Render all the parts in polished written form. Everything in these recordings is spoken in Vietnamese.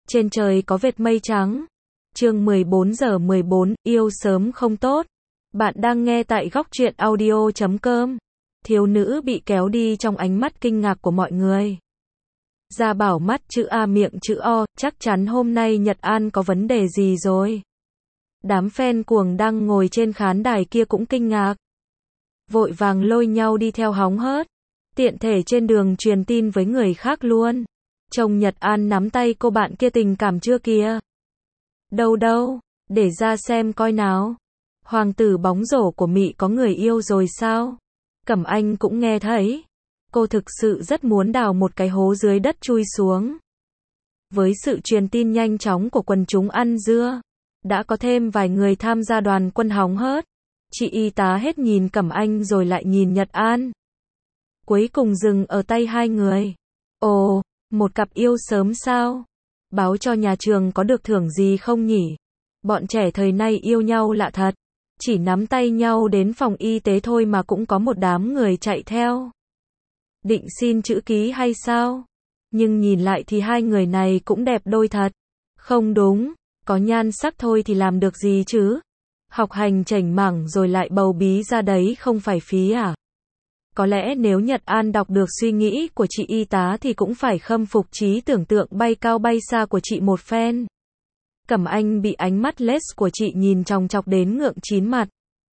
Trên trời có vệt mây trắng. Chương 14 giờ 14, yêu sớm không tốt. Bạn đang nghe tại góc truyện audio.com. Thiếu nữ bị kéo đi trong ánh mắt kinh ngạc của mọi người. Gia Bảo mắt chữ A miệng chữ O, chắc chắn hôm nay Nhật An có vấn đề gì rồi. Đám fan cuồng đang ngồi trên khán đài kia cũng kinh ngạc. Vội vàng lôi nhau đi theo hóng hớt. Tiện thể trên đường truyền tin với người khác luôn. Chồng Nhật An nắm tay cô bạn kia tình cảm chưa kìa. Đâu đâu, để ra xem coi nào. Hoàng tử bóng rổ của Mỹ có người yêu rồi sao? Cẩm Anh cũng nghe thấy. Cô thực sự rất muốn đào một cái hố dưới đất chui xuống. Với sự truyền tin nhanh chóng của quần chúng ăn dưa, đã có thêm vài người tham gia đoàn quân hóng hớt. Chị y tá hết nhìn Cẩm Anh rồi lại nhìn Nhật An. Cuối cùng dừng ở tay hai người. Ồ, một cặp yêu sớm sao? Báo cho nhà trường có được thưởng gì không nhỉ? Bọn trẻ thời nay yêu nhau lạ thật. Chỉ nắm tay nhau đến phòng y tế thôi mà cũng có một đám người chạy theo. Định xin chữ ký hay sao? Nhưng nhìn lại thì hai người này cũng đẹp đôi thật. Không đúng, có nhan sắc thôi thì làm được gì chứ? Học hành chảnh mảng rồi lại bầu bí ra đấy không phải phí à? Có lẽ nếu Nhật An đọc được suy nghĩ của chị y tá thì cũng phải khâm phục trí tưởng tượng bay cao bay xa của chị một phen. Cẩm Anh bị ánh mắt lết của chị nhìn chòng chọc đến ngượng chín mặt.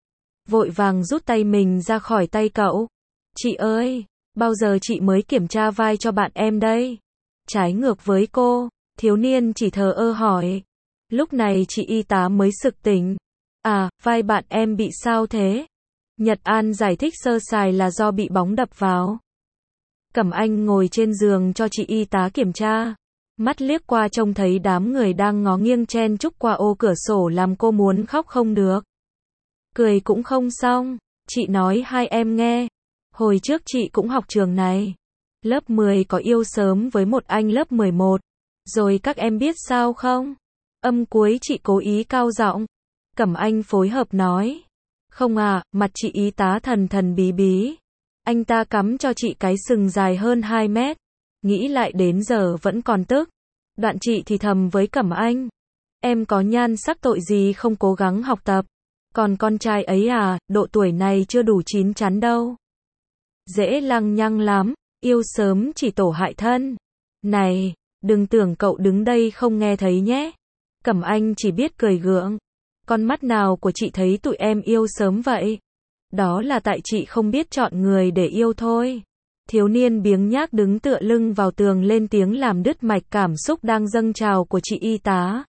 Vội vàng rút tay mình ra khỏi tay cậu. Chị ơi, bao giờ chị mới kiểm tra vai cho bạn em đây? Trái ngược với cô, thiếu niên chỉ thờ ơ hỏi. Lúc này chị y tá mới sực tỉnh. À, vai bạn em bị sao thế? Nhật An giải thích sơ sài là do bị bóng đập vào. Cẩm Anh ngồi trên giường cho chị y tá kiểm tra. Mắt liếc qua trông thấy đám người đang ngó nghiêng chen chúc qua ô cửa sổ làm cô muốn khóc không được. Cười cũng không xong, chị nói hai em nghe. Hồi trước chị cũng học trường này. Lớp 10 có yêu sớm với một anh lớp 11. Rồi các em biết sao không? Âm cuối chị cố ý cao giọng. Cẩm Anh phối hợp nói. Không à, mặt chị y tá thần thần bí bí. Anh ta cắm cho chị cái sừng dài hơn 2 mét. Nghĩ lại đến giờ vẫn còn tức. Đoạn chị thì thầm với Cẩm Anh. Em có nhan sắc tội gì không cố gắng học tập. Còn con trai ấy à, độ tuổi này chưa đủ chín chắn đâu. Dễ lăng nhăng lắm, yêu sớm chỉ tổ hại thân. Này, đừng tưởng cậu đứng đây không nghe thấy nhé. Cẩm Anh chỉ biết cười gượng. Con mắt nào của chị thấy tụi em yêu sớm vậy? Đó là tại chị không biết chọn người để yêu thôi. Thiếu niên biếng nhác đứng tựa lưng vào tường lên tiếng làm đứt mạch cảm xúc đang dâng trào của chị y tá.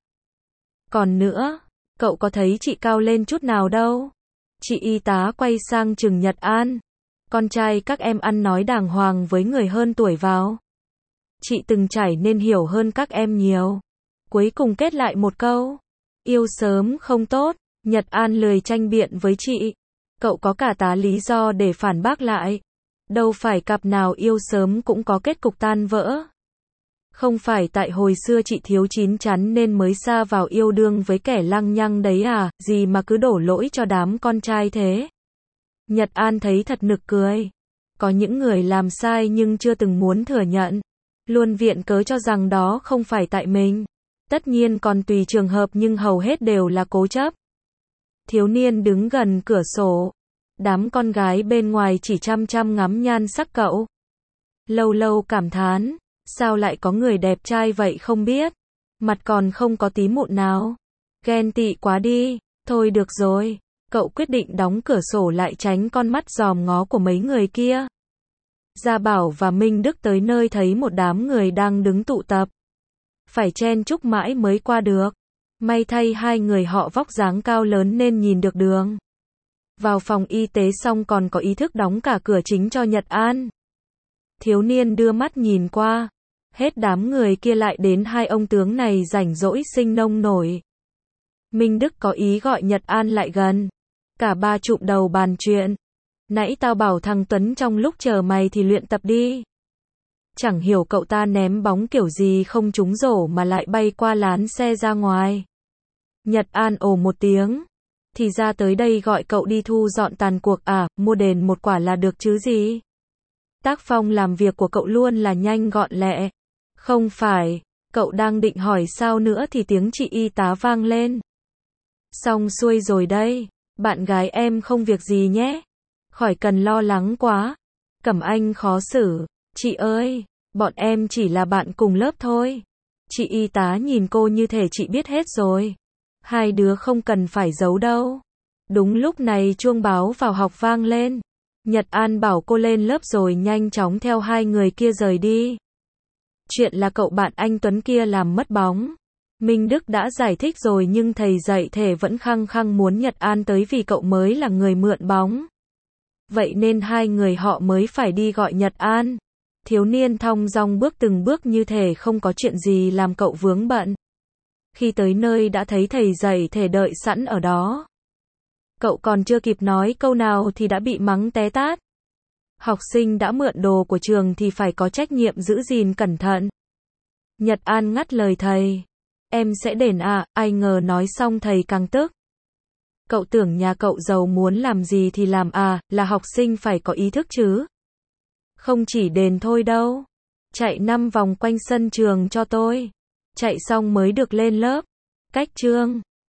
Còn nữa, cậu có thấy chị cao lên chút nào đâu? Chị y tá quay sang chừng Nhật An. Con trai các em ăn nói đàng hoàng với người hơn tuổi vào. Chị từng trải nên hiểu hơn các em nhiều. Cuối cùng kết lại một câu. Yêu sớm không tốt. Nhật An lười tranh biện với chị. Cậu có cả tá lý do để phản bác lại. Đâu phải cặp nào yêu sớm cũng có kết cục tan vỡ. Không phải tại hồi xưa chị thiếu chín chắn nên mới sa vào yêu đương với kẻ lăng nhăng đấy à, gì mà cứ đổ lỗi cho đám con trai thế. Nhật An thấy thật nực cười. Có những người làm sai nhưng chưa từng muốn thừa nhận. Luôn viện cớ cho rằng đó không phải tại mình. Tất nhiên còn tùy trường hợp nhưng hầu hết đều là cố chấp. Thiếu niên đứng gần cửa sổ. Đám con gái bên ngoài chỉ chăm chăm ngắm nhan sắc cậu. Lâu lâu cảm thán. Sao lại có người đẹp trai vậy không biết. Mặt còn không có tí mụn nào. Ghen tị quá đi. Thôi được rồi. Cậu quyết định đóng cửa sổ lại tránh con mắt dòm ngó của mấy người kia. Gia Bảo và Minh Đức tới nơi thấy một đám người đang đứng tụ tập. Phải chen chúc mãi mới qua được. May thay hai người họ vóc dáng cao lớn nên nhìn được đường. Vào phòng y tế xong còn có ý thức đóng cả cửa chính cho Nhật An. Thiếu niên đưa mắt nhìn qua. Hết đám người kia lại đến hai ông tướng này rảnh rỗi sinh nông nổi. Minh Đức có ý gọi Nhật An lại gần. Cả ba chụm đầu bàn chuyện. Nãy tao bảo thằng Tuấn trong lúc chờ mày thì luyện tập đi. Chẳng hiểu cậu ta ném bóng kiểu gì không trúng rổ mà lại bay qua lán xe ra ngoài. Nhật An ồ một tiếng. Thì ra tới đây gọi cậu đi thu dọn tàn cuộc à, mua đền một quả là được chứ gì. Tác phong làm việc của cậu luôn là nhanh gọn lẹ. Không phải, Cậu đang định hỏi sao nữa thì tiếng chị y tá vang lên. Xong xuôi rồi đây, bạn gái em không việc gì nhé. Khỏi cần lo lắng quá. Cẩm Anh khó xử, chị ơi, bọn em chỉ là bạn cùng lớp thôi. Chị y tá nhìn cô như thể chị biết hết rồi. Hai đứa không cần phải giấu đâu. Đúng lúc này chuông báo vào học vang lên. Nhật An bảo cô lên lớp rồi nhanh chóng theo hai người kia rời đi. Chuyện là cậu bạn anh Tuấn kia làm mất bóng. Minh Đức đã giải thích rồi nhưng thầy dạy thể vẫn khăng khăng muốn Nhật An tới vì cậu mới là người mượn bóng. Vậy nên hai người họ mới phải đi gọi Nhật An. Thiếu niên thong dong bước từng bước như thể không có chuyện gì làm cậu vướng bận. Khi tới nơi đã thấy thầy dạy thể đợi sẵn ở đó. Cậu còn chưa kịp nói câu nào thì đã bị mắng té tát. Học sinh đã mượn đồ của trường thì phải có trách nhiệm giữ gìn cẩn thận. Nhật An ngắt lời thầy. Em sẽ đền à, ai ngờ nói xong thầy càng tức. Cậu tưởng nhà cậu giàu muốn làm gì thì làm à, là học sinh phải có ý thức chứ. Không chỉ đền thôi đâu. Chạy 5 vòng quanh sân trường cho tôi. Chạy xong mới được lên lớp. Cách chương.